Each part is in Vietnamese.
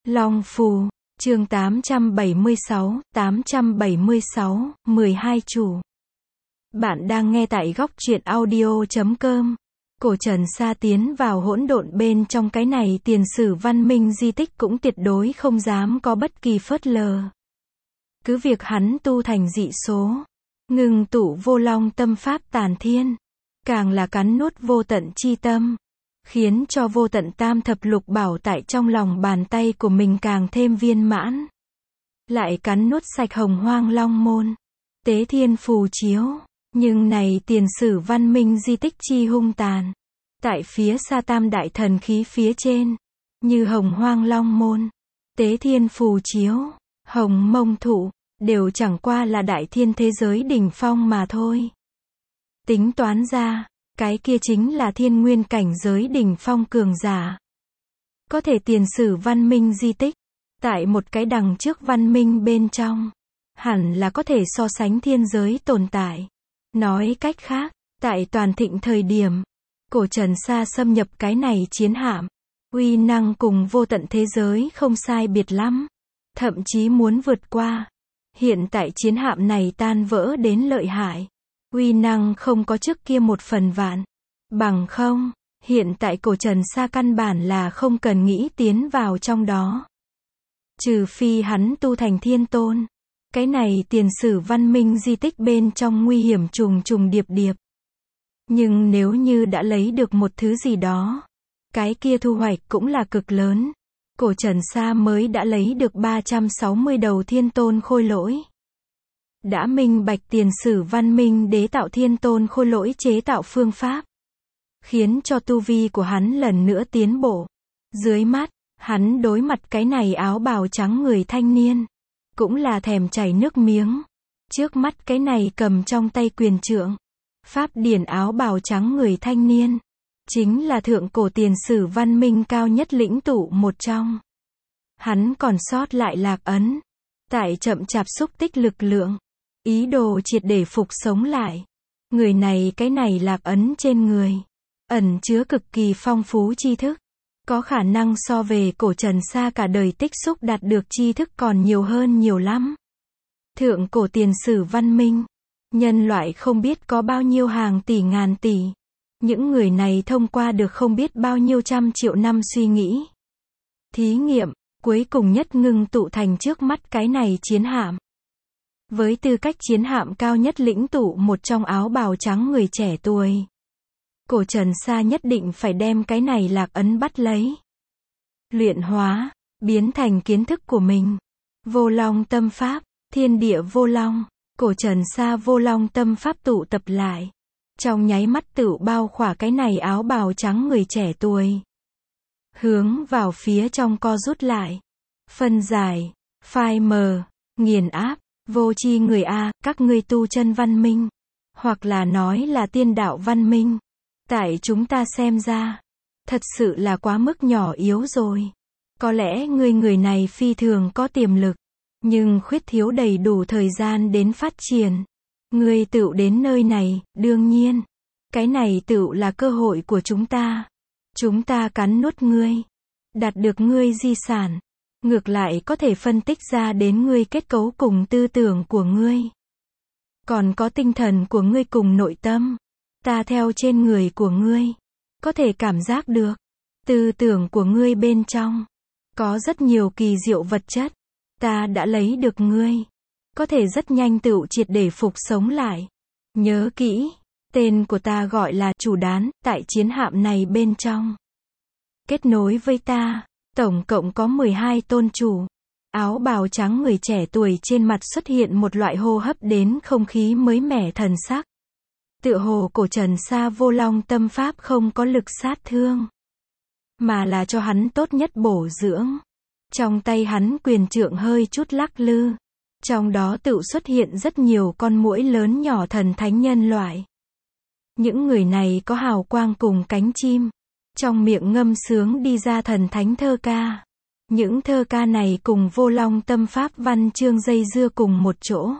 Long Phù, chương 876, 12 chủ. Bạn đang nghe tại góc truyện audio.com. Cổ Trần Sa tiến vào hỗn độn bên trong cái này tiền sử văn minh di tích cũng tuyệt đối không dám có bất kỳ phớt lờ. Cứ việc hắn tu thành dị số, ngưng tụ vô long tâm pháp tàn thiên, càng là cắn nuốt vô tận chi tâm, khiến cho vô tận tam thập lục bảo tại trong lòng bàn tay của mình càng thêm viên mãn. Lại cắn nuốt sạch hồng hoang long môn, tế thiên phù chiếu, nhưng này tiền sử văn minh di tích chi hung tàn. Tại phía xa tam đại thần khí phía trên, như hồng hoang long môn, tế thiên phù chiếu, hồng mông thụ, đều chẳng qua là đại thiên thế giới đỉnh phong mà thôi. Tính toán ra, cái kia chính là thiên nguyên cảnh giới đỉnh phong cường giả. Có thể tiền sử văn minh di tích, tại một cái đằng trước văn minh bên trong, hẳn là có thể so sánh thiên giới tồn tại. Nói cách khác, tại toàn thịnh thời điểm, Cổ Trần Sa xâm nhập cái này chiến hạm, uy năng cùng vô tận thế giới không sai biệt lắm, thậm chí muốn vượt qua. Hiện tại chiến hạm này tan vỡ đến lợi hại, uy năng không có trước kia 1/1000. Bằng không, hiện tại Cổ Trần Sa căn bản là không cần nghĩ tiến vào trong đó. Trừ phi hắn tu thành thiên tôn. Cái này tiền sử văn minh di tích bên trong nguy hiểm trùng trùng điệp điệp. Nhưng nếu như đã lấy được một thứ gì đó, cái kia thu hoạch cũng là cực lớn. Cổ Trần Sa mới đã lấy được 360 đầu thiên tôn khôi lỗi. Đã minh bạch tiền sử văn minh đế tạo thiên tôn khôi lỗi chế tạo phương pháp, khiến cho tu vi của hắn lần nữa tiến bộ. Dưới mắt, hắn đối mặt cái này áo bào trắng người thanh niên, cũng là thèm chảy nước miếng. Trước mắt cái này cầm trong tay quyền trượng, pháp điển áo bào trắng người thanh niên, chính là thượng cổ tiền sử văn minh cao nhất lĩnh tụ một trong. Hắn còn sót lại lạc ấn, tại chậm chạp xúc tích lực lượng, ý đồ triệt để phục sống lại. Người này cái này lạc ấn trên người, ẩn chứa cực kỳ phong phú tri thức. Có khả năng so về Cổ Trần Sa cả đời tích xúc đạt được tri thức còn nhiều hơn nhiều lắm. Thượng cổ tiền sử văn minh, nhân loại không biết có bao nhiêu hàng tỷ ngàn tỷ. Những người này thông qua được không biết bao nhiêu trăm triệu năm suy nghĩ, thí nghiệm, cuối cùng nhất ngưng tụ thành trước mắt cái này chiến hạm. Với tư cách chiến hạm cao nhất lĩnh tụ một trong áo bào trắng người trẻ tuổi, Cổ Trần Sa nhất định phải đem cái này lạc ấn bắt lấy, luyện hóa, biến thành kiến thức của mình. Vô long tâm pháp, thiên địa vô long, Cổ Trần Sa vô long tâm pháp tụ tập lại, trong nháy mắt tựu bao khỏa cái này áo bào trắng người trẻ tuổi, hướng vào phía trong co rút lại, phân giải, phai mờ, nghiền áp. Vô tri người a, các ngươi tu chân văn minh, hoặc là nói là tiên đạo văn minh, tại chúng ta xem ra, thật sự là quá mức nhỏ yếu rồi. Có lẽ ngươi người này phi thường có tiềm lực, nhưng khuyết thiếu đầy đủ thời gian đến phát triển. Ngươi tựu đến nơi này, đương nhiên, cái này tựu là cơ hội của chúng ta. Chúng ta cắn nuốt ngươi, đạt được ngươi di sản, ngược lại có thể phân tích ra đến ngươi kết cấu cùng tư tưởng của ngươi. Còn có tinh thần của ngươi cùng nội tâm. Ta theo trên người của ngươi, có thể cảm giác được, tư tưởng của ngươi bên trong, có rất nhiều kỳ diệu vật chất. Ta đã lấy được ngươi, có thể rất nhanh tựu triệt để phục sống lại. Nhớ kỹ, tên của ta gọi là chủ đán, tại chiến hạm này bên trong. Kết nối với ta, tổng cộng có 12 tôn chủ. Áo bào trắng người trẻ tuổi trên mặt xuất hiện một loại hô hấp đến không khí mới mẻ thần sắc. Tựa hồ Cổ Trần Sa vô long tâm pháp không có lực sát thương, mà là cho hắn tốt nhất bổ dưỡng. Trong tay hắn quyền trượng hơi chút lắc lư, trong đó tự xuất hiện rất nhiều con muỗi lớn nhỏ thần thánh nhân loại. Những người này có hào quang cùng cánh chim, trong miệng ngâm sướng đi ra thần thánh thơ ca. Những thơ ca này cùng vô long tâm pháp văn chương dây dưa cùng một chỗ,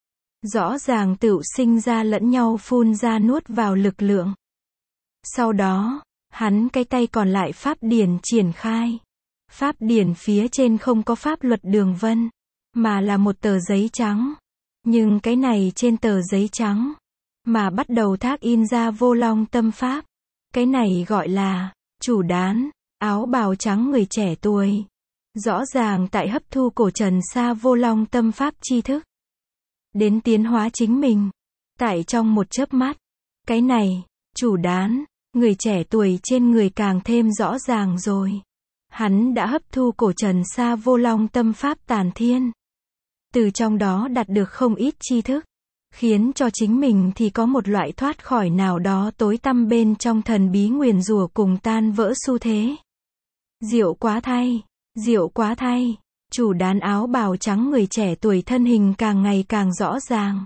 rõ ràng tựu sinh ra lẫn nhau phun ra nuốt vào lực lượng. Sau đó, hắn cái tay còn lại pháp điển triển khai, Pháp điển phía trên không có pháp luật đường vân, mà là một tờ giấy trắng. Nhưng cái này trên tờ giấy trắng, mà bắt đầu thác in ra Vô Long Tâm Pháp. Cái này gọi là, chủ đán, áo bào trắng người trẻ tuổi. Rõ ràng tại hấp thu cổ trần sa Vô Long Tâm Pháp tri thức. Đến tiến hóa chính mình. Tại trong một chớp mắt. Cái này, chủ đán, người trẻ tuổi trên người càng thêm rõ ràng rồi. Hắn đã hấp thu cổ trần sa Vô Long Tâm Pháp tàn thiên. Từ trong đó đạt được không ít tri thức. Khiến cho chính mình thì có một loại thoát khỏi nào đó tối tăm bên trong thần bí nguyền rủa cùng tan vỡ xu thế. Diệu quá thay, diệu quá thay. Chủ đán áo bào trắng người trẻ tuổi thân hình càng ngày càng rõ ràng.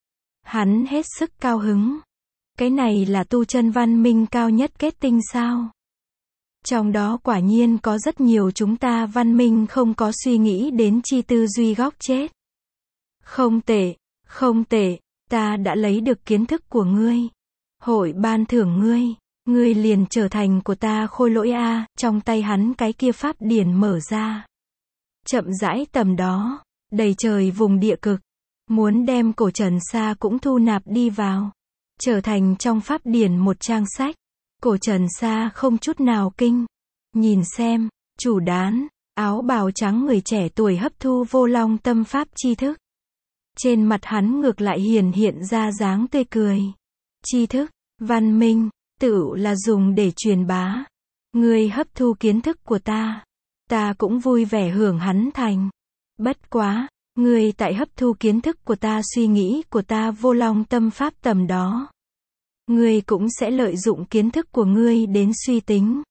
Hắn hết sức cao hứng. Cái này là tu chân văn minh cao nhất kết tinh sao? Trong đó quả nhiên có rất nhiều chúng ta văn minh không có suy nghĩ đến chi tư duy góc chết. Không tệ, không tệ, ta đã lấy được kiến thức của ngươi. Hội ban thưởng ngươi liền trở thành của ta khôi lỗi a. Trong tay hắn cái kia pháp điển mở ra. Chậm rãi tầm đó, đầy trời vùng địa cực. Muốn đem cổ trần sa cũng thu nạp đi vào. Trở thành trong pháp điển một trang sách. Cổ trần sa không chút nào kinh. Nhìn xem, chủ đán, áo bào trắng người trẻ tuổi hấp thu Vô Long Tâm Pháp tri thức. Trên mặt hắn ngược lại hiện ra dáng tươi cười. Tri thức, văn minh, tựu là dùng để truyền bá. Ngươi hấp thu kiến thức của ta cũng vui vẻ hưởng hắn thành. Bất quá, ngươi tại hấp thu kiến thức của ta suy nghĩ của ta Vô Long Tâm Pháp tầm đó. Ngươi cũng sẽ lợi dụng kiến thức của ngươi đến suy tính.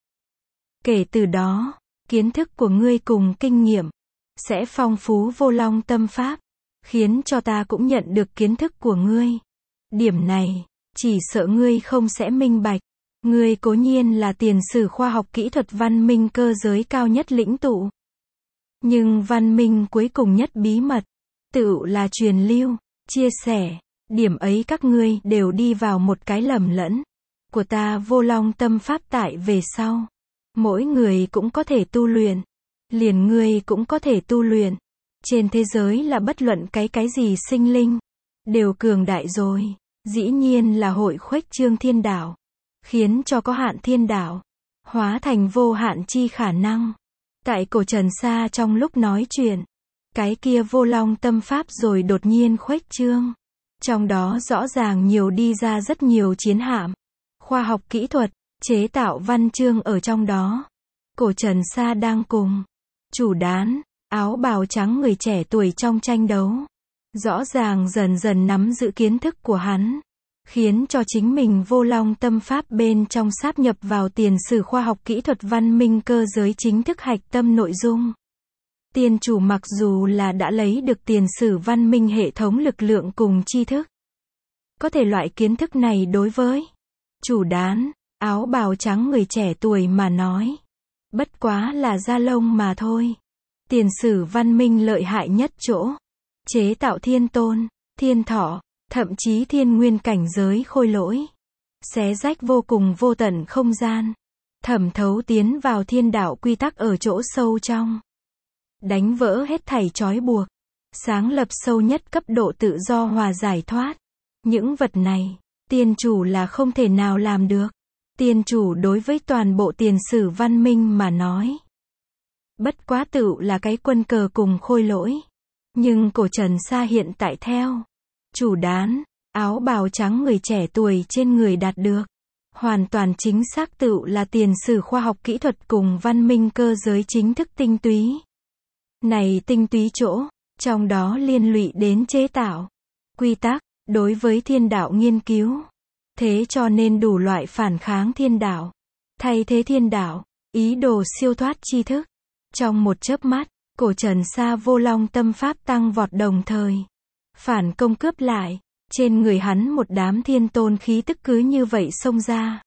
Kể từ đó, kiến thức của ngươi cùng kinh nghiệm sẽ phong phú Vô Long Tâm Pháp, khiến cho ta cũng nhận được kiến thức của ngươi. Điểm này, chỉ sợ ngươi không sẽ minh bạch. Ngươi cố nhiên là tiền sử khoa học kỹ thuật văn minh cơ giới cao nhất lĩnh tụ. Nhưng văn minh cuối cùng nhất bí mật, tựu là truyền lưu, chia sẻ. Điểm ấy các ngươi đều đi vào một cái lầm lẫn của ta Vô Long Tâm Pháp tại về sau. Mỗi người cũng có thể tu luyện. Liền ngươi cũng có thể tu luyện. Trên thế giới là bất luận cái gì sinh linh. Đều cường đại rồi. Dĩ nhiên là hội khuếch trương thiên đạo. Khiến cho có hạn thiên đạo. Hóa thành vô hạn chi khả năng. Tại cổ trần sa trong lúc nói chuyện. Cái kia Vô Long Tâm Pháp rồi đột nhiên khuếch trương. Trong đó rõ ràng nhiều đi ra rất nhiều chiến hạm. Khoa học kỹ thuật, chế tạo văn chương ở trong đó. Cổ trần sa đang cùng chủ đán, áo bào trắng người trẻ tuổi trong tranh đấu. Rõ ràng dần dần nắm giữ kiến thức của hắn. Khiến cho chính mình Vô Long Tâm Pháp bên trong sáp nhập vào tiền sử khoa học kỹ thuật văn minh cơ giới chính thức hạch tâm nội dung. Tiên chủ mặc dù là đã lấy được tiền sử văn minh hệ thống lực lượng cùng tri thức. Có thể loại kiến thức này đối với chủ đán, áo bào trắng người trẻ tuổi mà nói. Bất quá là da lông mà thôi. Tiền sử văn minh lợi hại nhất chỗ. Chế tạo thiên tôn, thiên thọ, thậm chí thiên nguyên cảnh giới khôi lỗi. Xé rách vô cùng vô tận không gian. Thẩm thấu tiến vào thiên đạo quy tắc ở chỗ sâu trong. Đánh vỡ hết thảy trói buộc. Sáng lập sâu nhất cấp độ tự do hòa giải thoát. Những vật này, tiên chủ là không thể nào làm được. Tiên chủ đối với toàn bộ tiền sử văn minh mà nói. Bất quá tựu là cái quân cờ cùng khôi lỗi. Nhưng cổ trần sa hiện tại theo. Chủ đán, áo bào trắng người trẻ tuổi trên người đạt được. Hoàn toàn chính xác tựu là tiền sử khoa học kỹ thuật cùng văn minh cơ giới chính thức tinh túy. Này tinh túy chỗ, trong đó liên lụy đến chế tạo, quy tắc, đối với thiên đạo nghiên cứu. Thế cho nên đủ loại phản kháng thiên đạo, thay thế thiên đạo, ý đồ siêu thoát tri thức. Trong một chớp mắt, cổ trần sa Vô Long Tâm Pháp tăng vọt đồng thời. Phản công cướp lại, trên người hắn một đám thiên tôn khí tức cứ như vậy xông ra.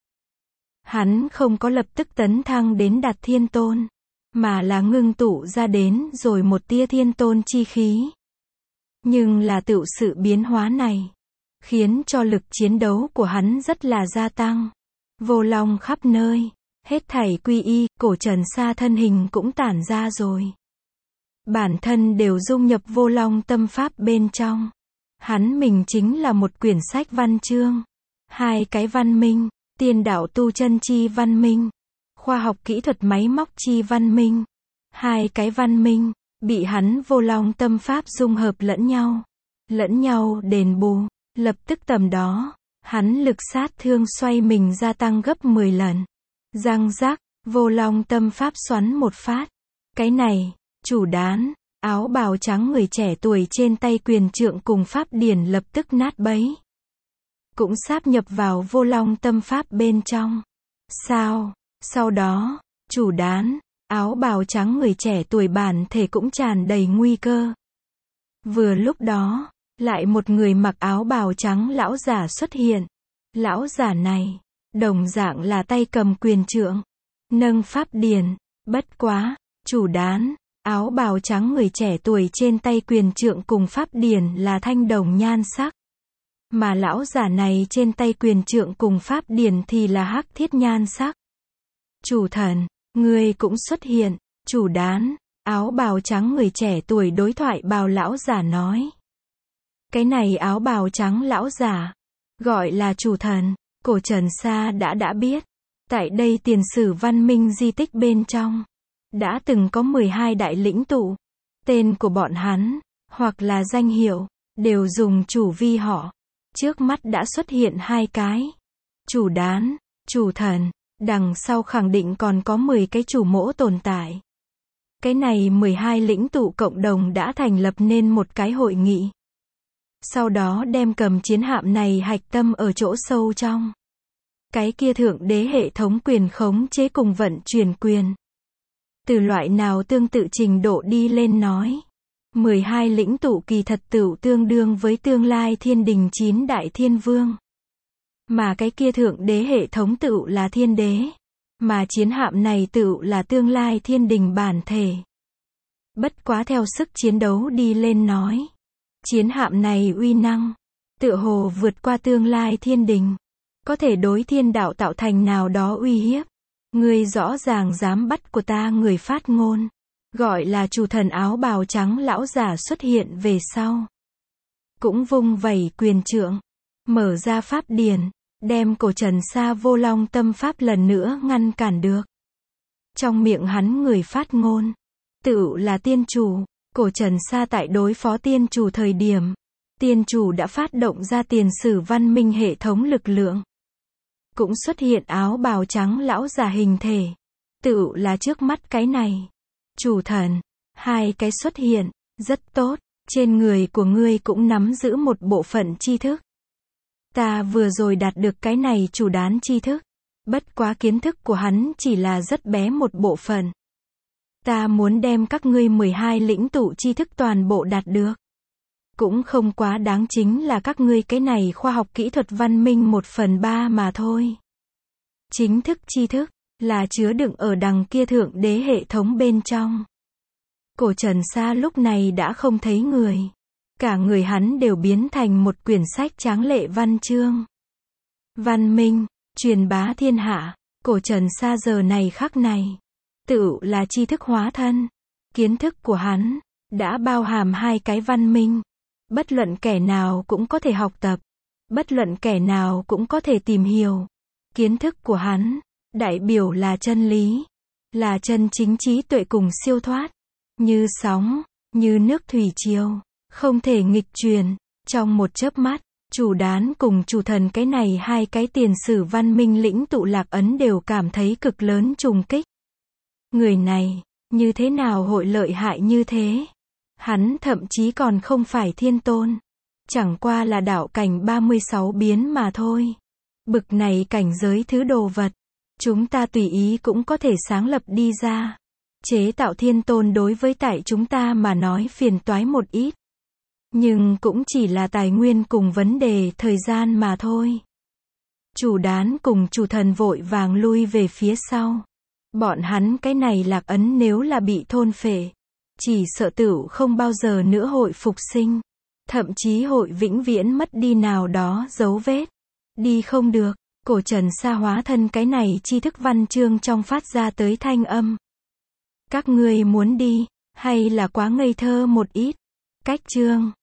Hắn không có lập tức tấn thăng đến đạt thiên tôn. Mà là ngưng tụ ra đến rồi một tia thiên tôn chi khí. Nhưng là tự sự biến hóa này. Khiến cho lực chiến đấu của hắn rất là gia tăng. Vô long khắp nơi. Hết thảy quy y, cổ Trần Sa thân hình cũng tản ra rồi. Bản thân đều dung nhập Vô Long tâm pháp bên trong. Hắn mình chính là một quyển sách văn chương. Hai cái văn minh, tiên đạo tu chân chi văn minh, khoa học kỹ thuật máy móc chi văn minh. Hai cái văn minh, bị hắn Vô Long tâm pháp dung hợp lẫn nhau đền bù. Lập tức tầm đó, hắn lực sát thương xoay mình gia tăng gấp 10 lần. Răng rắc, Vô Long tâm pháp xoắn một phát. Cái này, chủ đán, áo bào trắng người trẻ tuổi trên tay quyền trượng cùng pháp điển lập tức nát bấy. Cũng sáp nhập vào Vô Long tâm pháp bên trong. Sao? Sau đó, chủ đán, áo bào trắng người trẻ tuổi bản thể cũng tràn đầy nguy cơ. Vừa lúc đó, lại một người mặc áo bào trắng lão giả xuất hiện. Lão giả này, đồng dạng là tay cầm quyền trượng, nâng pháp điển. Bất quá, chủ đán, áo bào trắng người trẻ tuổi trên tay quyền trượng cùng pháp điển là thanh đồng nhan sắc. Mà lão giả này trên tay quyền trượng cùng pháp điển thì là hắc thiết nhan sắc. Chủ thần, ngươi cũng xuất hiện. Chủ đán, áo bào trắng người trẻ tuổi đối thoại bào lão giả nói. Cái này áo bào trắng lão giả, gọi là chủ thần, cổ Trần Sa đã biết. Tại đây tiền sử văn minh di tích bên trong, đã từng có 12 đại lĩnh tụ. Tên của bọn hắn, hoặc là danh hiệu, đều dùng chủ vi họ. Trước mắt đã xuất hiện 2 cái. Chủ đán, chủ thần, đằng sau khẳng định còn có 10 cái chủ mỗ tồn tại. Cái này 12 lĩnh tụ cộng đồng đã thành lập nên một cái hội nghị. Sau đó đem cầm chiến hạm này hạch tâm ở chỗ sâu trong. Cái kia thượng đế hệ thống quyền khống chế cùng vận chuyển quyền. Từ loại nào tương tự trình độ đi lên nói. 12 lĩnh tụ kỳ thật tựu tương đương với tương lai thiên đình 9 đại thiên vương. Mà cái kia thượng đế hệ thống tựu là thiên đế. Mà chiến hạm này tựu là tương lai thiên đình bản thể. Bất quá theo sức chiến đấu đi lên nói. Chiến hạm này uy năng, tựa hồ vượt qua tương lai thiên đình. Có thể đối thiên đạo tạo thành nào đó uy hiếp. Ngươi rõ ràng dám bắt của ta người phát ngôn. Gọi là chủ thần áo bào trắng lão giả xuất hiện về sau. Cũng vung vẩy quyền trượng. Mở ra pháp điển. Đem cổ Trần Sa Vô Long tâm pháp lần nữa ngăn cản được. Trong miệng hắn người phát ngôn. Tựu là tiên chủ. Cổ Trần Sa tại đối phó tiên chủ thời điểm. Tiên chủ đã phát động ra tiền sử văn minh hệ thống lực lượng. Cũng xuất hiện áo bào trắng lão già hình thể. Tựu là trước mắt cái này. Chủ thần. 2 cái xuất hiện. Rất tốt. Trên người của ngươi cũng nắm giữ một bộ phận tri thức. Ta vừa rồi đạt được cái này chủ đán tri thức. Bất quá kiến thức của hắn chỉ là rất bé một bộ phận. Ta muốn đem các ngươi 12 lĩnh tụ tri thức toàn bộ đạt được. Cũng không quá đáng, chính là các ngươi cái này khoa học kỹ thuật văn minh 1/3 mà thôi. Chính thức tri thức, là chứa đựng ở đằng kia thượng đế hệ thống bên trong. Cổ Trần Sa lúc này đã không thấy người. Cả người hắn đều biến thành một quyển sách tráng lệ văn chương. Văn minh, truyền bá thiên hạ, cổ Trần Sa giờ này khắc này. Tựu là tri thức hóa thân. Kiến thức của hắn, đã bao hàm 2 cái văn minh. Bất luận kẻ nào cũng có thể học tập. Bất luận kẻ nào cũng có thể tìm hiểu. Kiến thức của hắn, đại biểu là chân lý. Là chân chính trí tuệ cùng siêu thoát. Như sóng, như nước thủy triều. Không thể nghịch truyền. Trong một chớp mắt, chủ đán cùng chủ thần cái này 2 cái tiền sử văn minh lĩnh tụ lạc ấn đều cảm thấy cực lớn trùng kích. Người này, như thế nào hội lợi hại như thế? Hắn thậm chí còn không phải thiên tôn. Chẳng qua là đạo cảnh 36 biến mà thôi. Bực này cảnh giới thứ đồ vật. Chúng ta tùy ý cũng có thể sáng lập đi ra. Chế tạo thiên tôn đối với tại chúng ta mà nói phiền toái một ít. Nhưng cũng chỉ là tài nguyên cùng vấn đề thời gian mà thôi. Chủ đán cùng chủ thần vội vàng lui về phía sau. Bọn hắn cái này lạc ấn nếu là bị thôn phệ, chỉ sợ tựu không bao giờ nữa hội phục sinh. Thậm chí hội vĩnh viễn mất đi nào đó dấu vết. Đi không được. Cổ Trần Sa hóa thân cái này tri thức văn chương trong phát ra tới thanh âm. Các ngươi muốn đi, hay là quá ngây thơ một ít? Cách chương